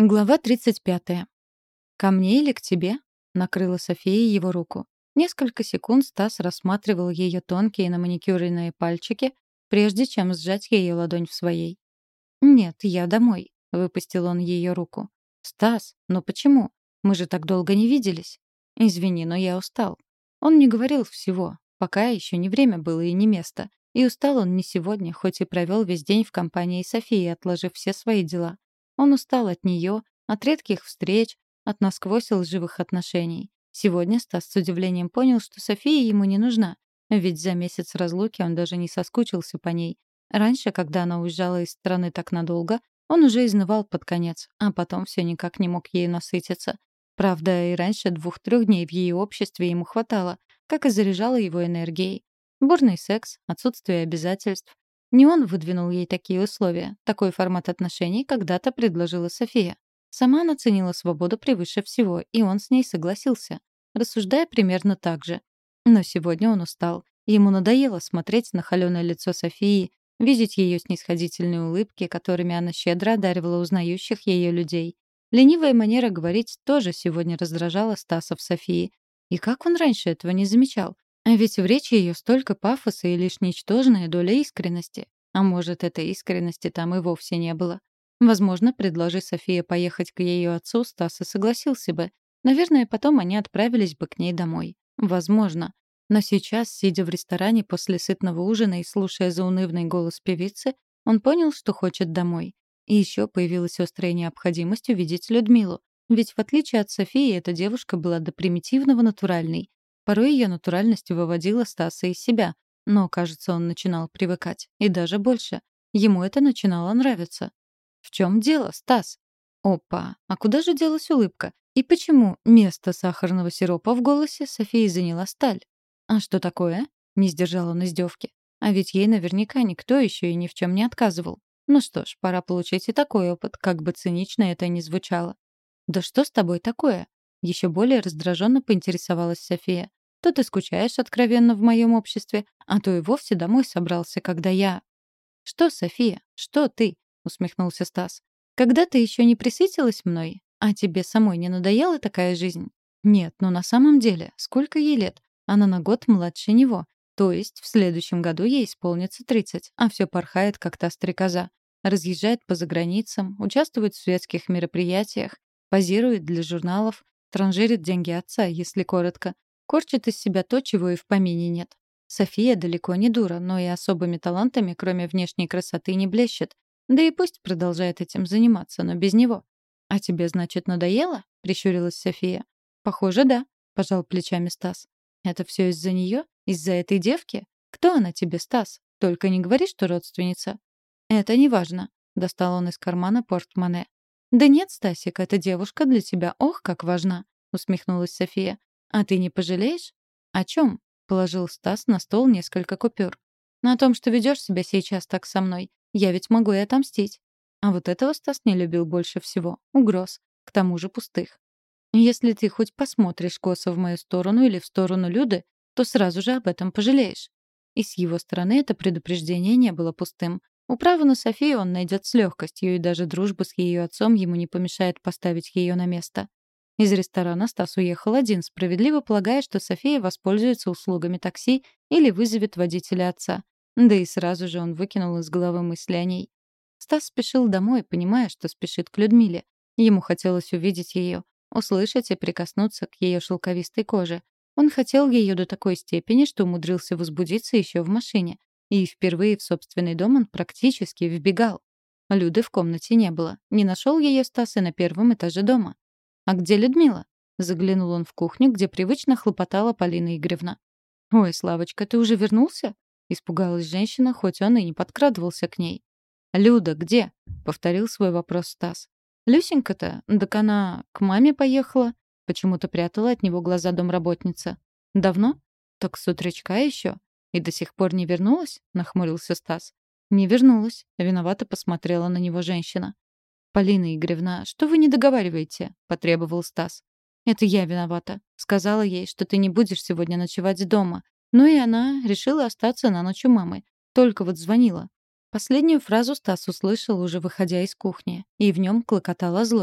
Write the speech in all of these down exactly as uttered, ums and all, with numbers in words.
Глава тридцать пятая. «Ко мне или к тебе?» — накрыла София его руку. Несколько секунд Стас рассматривал ее тонкие на маникюренные пальчики, прежде чем сжать ее ладонь в своей. «Нет, я домой», — выпустил он ее руку. «Стас, но почему? Мы же так долго не виделись». «Извини, но я устал». Он не говорил всего, пока еще не время было и не место. И устал он не сегодня, хоть и провел весь день в компании Софии, отложив все свои дела. Он устал от нее, от редких встреч, от насквозь лживых отношений. Сегодня Стас с удивлением понял, что София ему не нужна, ведь за месяц разлуки он даже не соскучился по ней. Раньше, когда она уезжала из страны так надолго, он уже изнывал под конец, а потом все никак не мог ею насытиться. Правда, и раньше двух-трех дней в ее обществе ему хватало, как и заряжало его энергией. Бурный секс, отсутствие обязательств. Не он выдвинул ей такие условия. Такой формат отношений когда-то предложила София. Сама она ценила свободу превыше всего, и он с ней согласился, рассуждая примерно так же. Но сегодня он устал. Ему надоело смотреть на холёное лицо Софии, видеть ее снисходительные улыбки, которыми она щедро одаривала узнающих ее людей. Ленивая манера говорить тоже сегодня раздражала Стаса в Софии. И как он раньше этого не замечал? А ведь в речи ее столько пафоса и лишь ничтожная доля искренности. А может, этой искренности там и вовсе не было. Возможно, предложи София поехать к ее отцу, Стас и согласился бы. Наверное, потом они отправились бы к ней домой. Возможно. Но сейчас, сидя в ресторане после сытного ужина и слушая заунывный голос певицы, он понял, что хочет домой. И еще появилась острая необходимость увидеть Людмилу. Ведь в отличие от Софии, эта девушка была до примитивного натуральной. Порой ее натуральность выводила Стаса из себя, но, кажется, он начинал привыкать. И даже больше. Ему это начинало нравиться. «В чем дело, Стас?» Опа, а куда же делась улыбка? И почему место сахарного сиропа в голосе Софии заняла сталь? «А что такое?» — не сдержал он издевки. А ведь ей наверняка никто еще и ни в чем не отказывал. Ну что ж, пора получить и такой опыт, как бы цинично это ни звучало. «Да что с тобой такое?» Еще более раздраженно поинтересовалась София. «То ты скучаешь откровенно в моем обществе, а то и вовсе домой собрался, когда я...» «Что, София? Что ты?» — усмехнулся Стас. «Когда ты еще не присытилась мной? А тебе самой не надоела такая жизнь?» «Нет, ну на самом деле, сколько ей лет? Она на год младше него. То есть в следующем году ей исполнится тридцать, а все порхает, как та стрекоза. Разъезжает по заграницам, участвует в светских мероприятиях, позирует для журналов, транжирит деньги отца, если коротко. Корчит из себя то, чего и в помине нет. София далеко не дура, но и особыми талантами, кроме внешней красоты, не блещет. Да и пусть продолжает этим заниматься, но без него. «А тебе, значит, надоело?» — прищурилась София. «Похоже, да», — пожал плечами Стас. «Это все из-за нее? Из-за этой девки? Кто она тебе, Стас? Только не говори, что родственница». «Это не важно», — достал он из кармана портмоне. «Да нет, Стасик, эта девушка для тебя ох, как важна», — усмехнулась София. «А ты не пожалеешь?» «О чем?» — положил Стас на стол несколько купюр. «На том, что ведешь себя сейчас так со мной. Я ведь могу и отомстить». А вот этого Стас не любил больше всего. Угроз. К тому же пустых. «Если ты хоть посмотришь косо в мою сторону или в сторону Люды, то сразу же об этом пожалеешь». И с его стороны это предупреждение не было пустым. Управу на Софию он найдет с легкостью, и даже дружба с ее отцом ему не помешает поставить ее на место. Из ресторана Стас уехал один, справедливо полагая, что София воспользуется услугами такси или вызовет водителя отца. Да и сразу же он выкинул из головы мысли о ней. Стас спешил домой, понимая, что спешит к Людмиле. Ему хотелось увидеть ее, услышать и прикоснуться к ее шелковистой коже. Он хотел ее до такой степени, что умудрился возбудиться еще в машине. И впервые в собственный дом он практически вбегал. Люды в комнате не было. Не нашел ее Стас и на первом этаже дома. «А где Людмила?» Заглянул он в кухню, где привычно хлопотала Полина Игоревна. «Ой, Славочка, ты уже вернулся?» Испугалась женщина, хоть он и не подкрадывался к ней. «Люда, где?» — повторил свой вопрос Стас. «Люсенька-то? Так она к маме поехала». Почему-то прятала от него глаза домработница. «Давно?» «Так с утречка еще. И до сих пор не вернулась?» — нахмурился Стас. «Не вернулась», — виновато посмотрела на него женщина. «Полина Игоревна, что вы не договариваете?» — потребовал Стас. «Это я виновата. Сказала ей, что ты не будешь сегодня ночевать дома. Ну и она решила остаться на ночь у мамы. Только вот звонила». Последнюю фразу Стас услышал, уже выходя из кухни, и в нем клокотала злость.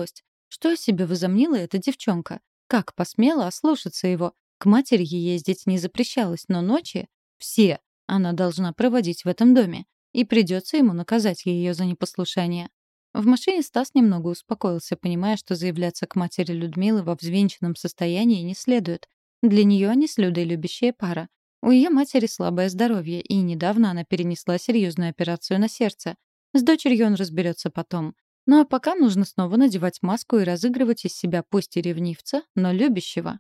Что о себе возомнила эта девчонка? Как посмела ослушаться его? К матери ей ездить не запрещалось, но ночи — все она должна проводить в этом доме. И придется ему наказать ее за непослушание. В машине Стас немного успокоился, понимая, что заявляться к матери Людмилы во взвинченном состоянии не следует. Для нее они с Людой любящая пара. У ее матери слабое здоровье, и недавно она перенесла серьезную операцию на сердце. С дочерью он разберется потом. Ну а пока нужно снова надевать маску и разыгрывать из себя пусть и ревнивца, но любящего.